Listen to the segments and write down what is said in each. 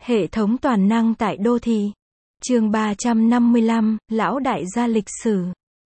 Hệ thống toàn năng tại đô thị. Chương 355, Lão đại gia lịch sử.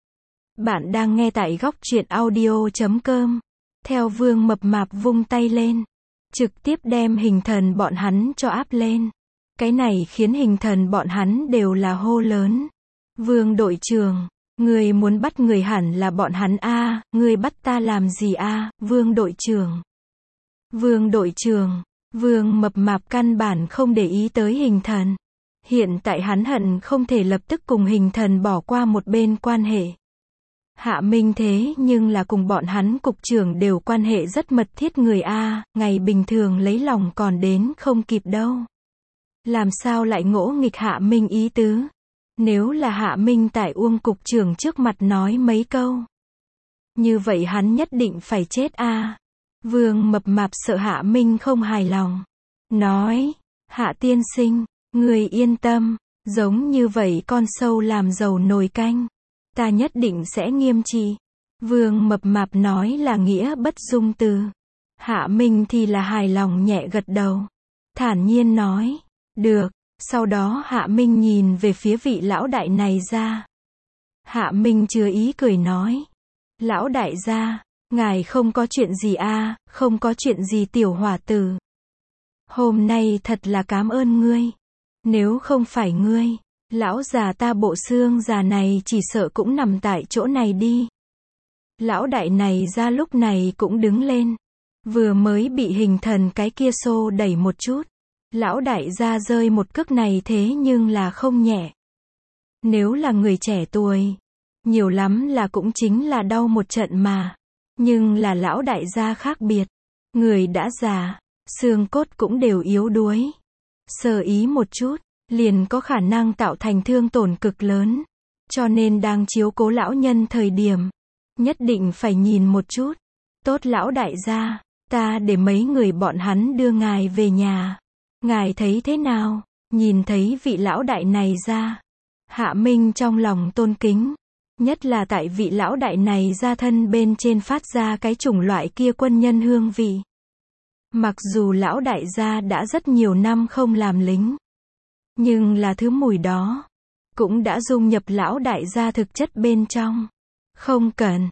Bạn đang nghe tại góc truyện audio.com. Theo Vương Mập Mạp vung tay lên, trực tiếp đem hình thần bọn hắn cho áp lên. Cái này khiến hình thần bọn hắn đều là hô lớn. Vương đội trưởng, người muốn bắt người hẳn là bọn hắn a, người bắt ta làm gì a, Vương đội trưởng. Vương đội trưởng. Vương Mập Mạp căn bản không để ý tới hình thần. Hiện tại hắn hận không thể lập tức cùng hình thần bỏ qua một bên quan hệ. Hạ Minh thế nhưng là cùng bọn hắn cục trưởng đều quan hệ rất mật thiết người a, ngày bình thường lấy lòng còn đến không kịp đâu. Làm sao lại ngỗ nghịch Hạ Minh ý tứ? Nếu là Hạ Minh tại Uông cục trưởng trước mặt nói mấy câu, như vậy hắn nhất định phải chết a. Vương Mập Mạp sợ Hạ Minh không hài lòng. Nói, Hạ tiên sinh, người yên tâm, giống như vậy con sâu làm dầu nồi canh. Ta nhất định sẽ nghiêm trị. Vương Mập Mạp nói là nghĩa bất dung từ. Hạ Minh thì là hài lòng nhẹ gật đầu. Thản nhiên nói, được. Sau đó Hạ Minh nhìn về phía vị lão đại này ra. Hạ Minh chứa ý cười nói, lão đại gia, ngài không có chuyện gì a, không có chuyện gì tiểu hỏa tử. Hôm nay thật là cảm ơn ngươi. Nếu không phải ngươi, lão già ta bộ xương già này chỉ sợ cũng nằm tại chỗ này đi. Lão đại này ra lúc này cũng đứng lên. Vừa mới bị hình thần cái kia xô đẩy một chút. Lão đại gia rơi một cước này thế nhưng là không nhẹ. Nếu là người trẻ tuổi, nhiều lắm là cũng chính là đau một trận mà. Nhưng là lão đại gia khác biệt. Người đã già, xương cốt cũng đều yếu đuối. Sơ ý một chút, liền có khả năng tạo thành thương tổn cực lớn. Cho nên đang chiếu cố lão nhân thời điểm, nhất định phải nhìn một chút. Tốt lão đại gia, ta để mấy người bọn hắn đưa ngài về nhà. Ngài thấy thế nào? Nhìn thấy vị lão đại này ra, Hạ Minh trong lòng tôn kính. Nhất là tại vị lão đại này ra thân bên trên phát ra cái chủng loại kia quân nhân hương vị. Mặc dù lão đại gia đã rất nhiều năm không làm lính, nhưng là thứ mùi đó cũng đã dung nhập lão đại gia thực chất bên trong. Không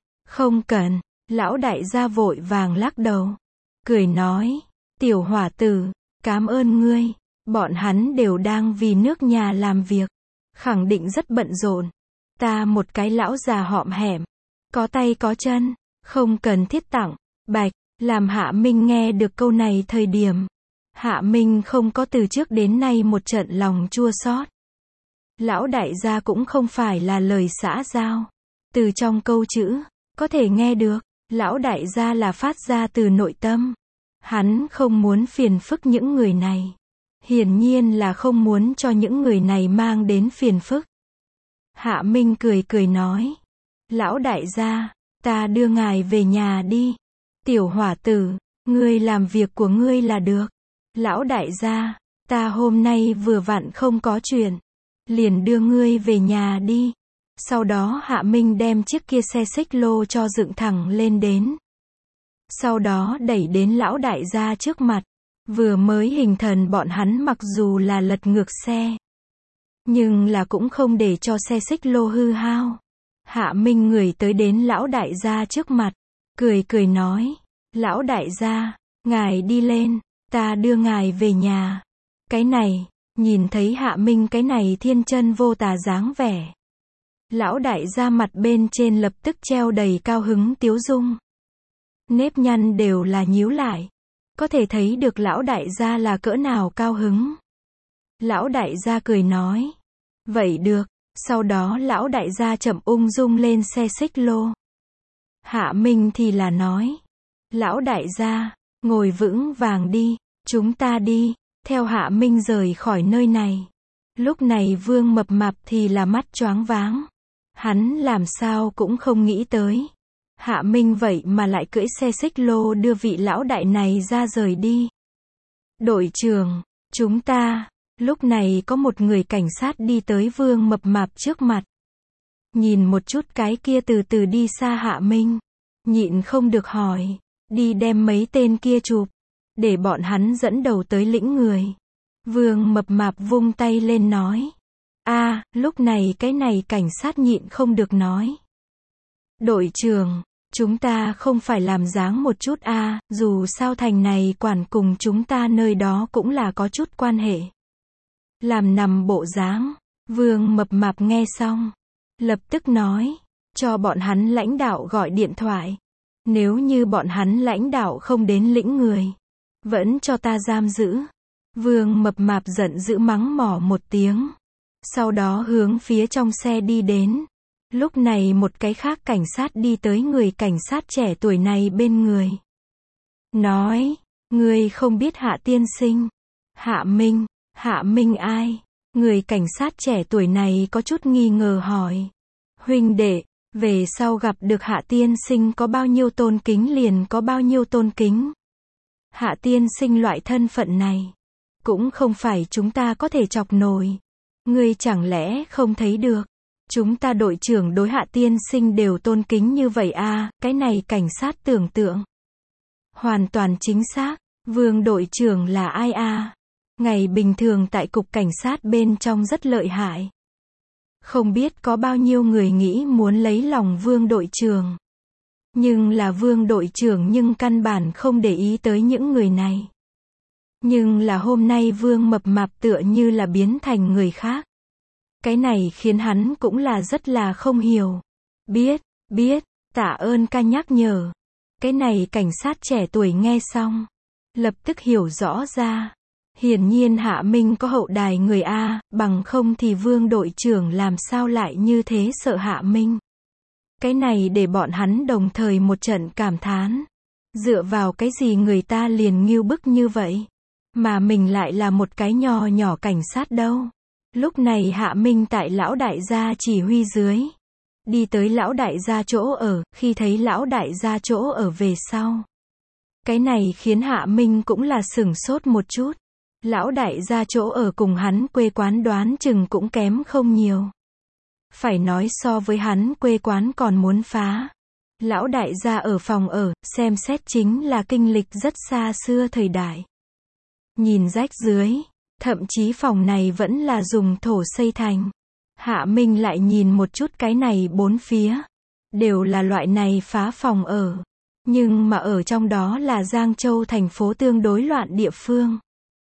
cần, lão đại gia vội vàng lắc đầu, cười nói, tiểu hỏa tử, cảm ơn ngươi, bọn hắn đều đang vì nước nhà làm việc, khẳng định rất bận rộn. Ta một cái lão già hõm hẻm, có tay có chân, không cần thiết tặng. Bạch, làm Hạ Minh nghe được câu này thời điểm, Hạ Minh không có từ trước đến nay một trận lòng chua xót. Lão đại gia cũng không phải là lời xã giao. Từ trong câu chữ, có thể nghe được, lão đại gia là phát ra từ nội tâm. Hắn không muốn phiền phức những người này. Hiển nhiên là không muốn cho những người này mang đến phiền phức. Hạ Minh cười nói, lão đại gia, ta đưa ngài về nhà đi. Tiểu hỏa tử, ngươi làm việc của ngươi là được. Lão đại gia, ta hôm nay vừa vặn không có chuyện, liền đưa ngươi về nhà đi. Sau đó Hạ Minh đem chiếc kia xe xích lô cho dựng thẳng lên đến. Sau đó đẩy đến lão đại gia trước mặt. Vừa mới hình thần bọn hắn mặc dù là lật ngược xe, nhưng là cũng không để cho xe xích lô hư hao. Hạ Minh người tới đến lão đại gia trước mặt, cười nói, lão đại gia, ngài đi lên, ta đưa ngài về nhà. Cái này, nhìn thấy Hạ Minh cái này thiên chân vô tà dáng vẻ, lão đại gia mặt bên trên lập tức treo đầy cao hứng tiếu dung. Nếp nhăn đều là nhíu lại, có thể thấy được lão đại gia là cỡ nào cao hứng. Lão đại gia cười nói, vậy được. Sau đó lão đại gia chậm ung dung lên xe xích lô. Hạ Minh thì là nói, lão đại gia, ngồi vững vàng đi, chúng ta đi. Theo Hạ Minh rời khỏi nơi này. Lúc này Vương Mập Mạp thì là mắt choáng váng. Hắn làm sao cũng không nghĩ tới. Hạ Minh vậy mà lại cưỡi xe xích lô đưa vị lão đại này ra rời đi. Đội trưởng, chúng ta. Lúc này có một người cảnh sát đi tới Vương Mập Mạp trước mặt. Nhìn một chút cái kia từ từ đi xa Hạ Minh. Nhịn không được hỏi. Đi đem mấy tên kia chụp. Để bọn hắn dẫn đầu tới lĩnh người. Vương Mập Mạp vung tay lên nói. Lúc này cái này cảnh sát nhịn không được nói. Đội trưởng, chúng ta không phải làm dáng một chút dù sao thành này quản cùng chúng ta nơi đó cũng là có chút quan hệ. Làm nằm bộ dáng, Vương Mập Mạp nghe xong, lập tức nói, cho bọn hắn lãnh đạo gọi điện thoại. Nếu như bọn hắn lãnh đạo không đến lĩnh người, vẫn cho ta giam giữ. Vương Mập Mạp giận dữ mắng mỏ một tiếng. Sau đó hướng phía trong xe đi đến. Lúc này một cái khác cảnh sát đi tới người cảnh sát trẻ tuổi này bên người. Nói, ngươi không biết Hạ tiên sinh. Hạ Minh ai? Người cảnh sát trẻ tuổi này có chút nghi ngờ hỏi. Huynh đệ, về sau gặp được Hạ tiên sinh có bao nhiêu tôn kính liền có bao nhiêu tôn kính. Hạ tiên sinh loại thân phận này, cũng không phải chúng ta có thể chọc nổi. Ngươi chẳng lẽ không thấy được? Chúng ta đội trưởng đối Hạ tiên sinh đều tôn kính như vậy cái này cảnh sát tưởng tượng. Hoàn toàn chính xác, Vương đội trưởng là ai Ngày bình thường tại cục cảnh sát bên trong rất lợi hại. Không biết có bao nhiêu người nghĩ muốn lấy lòng Vương đội trưởng. Nhưng là Vương đội trưởng nhưng căn bản không để ý tới những người này. Nhưng là hôm nay Vương Mập Mạp tựa như là biến thành người khác. Cái này khiến hắn cũng là rất là không hiểu. Biết, tạ ơn ca nhắc nhở. Cái này cảnh sát trẻ tuổi nghe xong, lập tức hiểu rõ ra. Hiển nhiên Hạ Minh có hậu đài người bằng không thì Vương đội trưởng làm sao lại như thế sợ Hạ Minh. Cái này để bọn hắn đồng thời một trận cảm thán. Dựa vào cái gì người ta liền ngưu bức như vậy? Mà mình lại là một cái nhỏ nhỏ cảnh sát đâu. Lúc này Hạ Minh tại lão đại gia chỉ huy dưới. Đi tới lão đại gia chỗ ở, khi thấy lão đại gia chỗ ở về sau. Cái này khiến Hạ Minh cũng là sửng sốt một chút. Lão đại gia chỗ ở cùng hắn quê quán đoán chừng cũng kém không nhiều. Phải nói so với hắn quê quán còn muốn phá. Lão đại gia ở phòng ở, xem xét chính là kinh lịch rất xa xưa thời đại. Nhìn rách dưới, thậm chí phòng này vẫn là dùng thổ xây thành. Hạ Minh lại nhìn một chút cái này bốn phía. Đều là loại này phá phòng ở. Nhưng mà ở trong đó là Giang Châu thành phố tương đối loạn địa phương.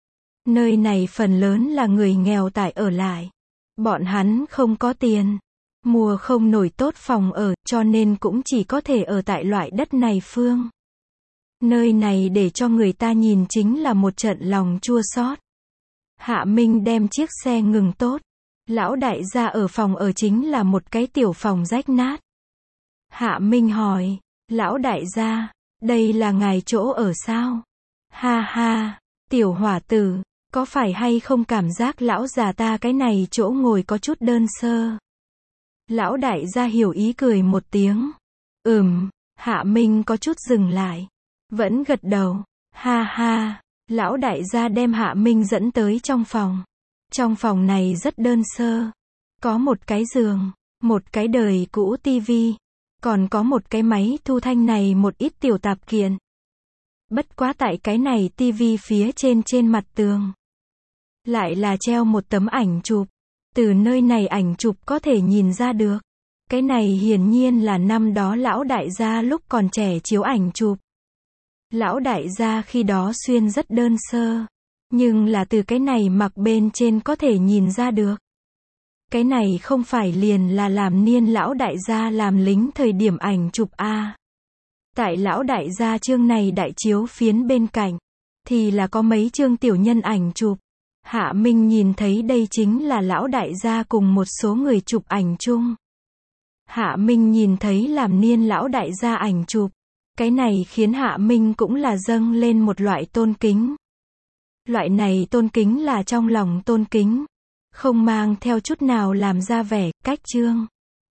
Nơi này phần lớn là người nghèo tại ở lại. Bọn hắn không có tiền. Mua không nổi tốt phòng ở, cho nên cũng chỉ có thể ở tại loại đất này phương. Nơi này để cho người ta nhìn chính là một trận lòng chua xót. Hạ Minh đem chiếc xe ngừng tốt. Lão đại gia ở phòng ở chính là một cái tiểu phòng rách nát. Hạ Minh hỏi, lão đại gia, đây là ngài chỗ ở sao? Ha ha, tiểu hỏa tử, có phải hay không cảm giác lão già ta cái này chỗ ngồi có chút đơn sơ? Lão đại gia hiểu ý cười một tiếng. Hạ Minh có chút dừng lại. Vẫn gật đầu. Ha ha. Lão đại gia đem Hạ Minh dẫn tới trong phòng. Trong phòng này rất đơn sơ. Có một cái giường, một cái đời cũ tivi, còn có một cái máy thu thanh này một ít tiểu tạp kiện. Bất quá tại cái này tivi phía trên mặt tường. Lại là treo một tấm ảnh chụp. Từ nơi này ảnh chụp có thể nhìn ra được. Cái này hiển nhiên là năm đó lão đại gia lúc còn trẻ chiếu ảnh chụp. Lão đại gia khi đó xuyên rất đơn sơ. Nhưng là từ cái này mặc bên trên có thể nhìn ra được. Cái này không phải liền là làm niên lão đại gia làm lính thời điểm ảnh chụp Tại lão đại gia chương này đại chiếu phiến bên cạnh. Thì là có mấy chương tiểu nhân ảnh chụp. Hạ Minh nhìn thấy đây chính là lão đại gia cùng một số người chụp ảnh chung. Hạ Minh nhìn thấy làm niên lão đại gia ảnh chụp. Cái này khiến Hạ Minh cũng là dâng lên một loại tôn kính. Loại này tôn kính là trong lòng tôn kính. Không mang theo chút nào làm ra vẻ, cách trương.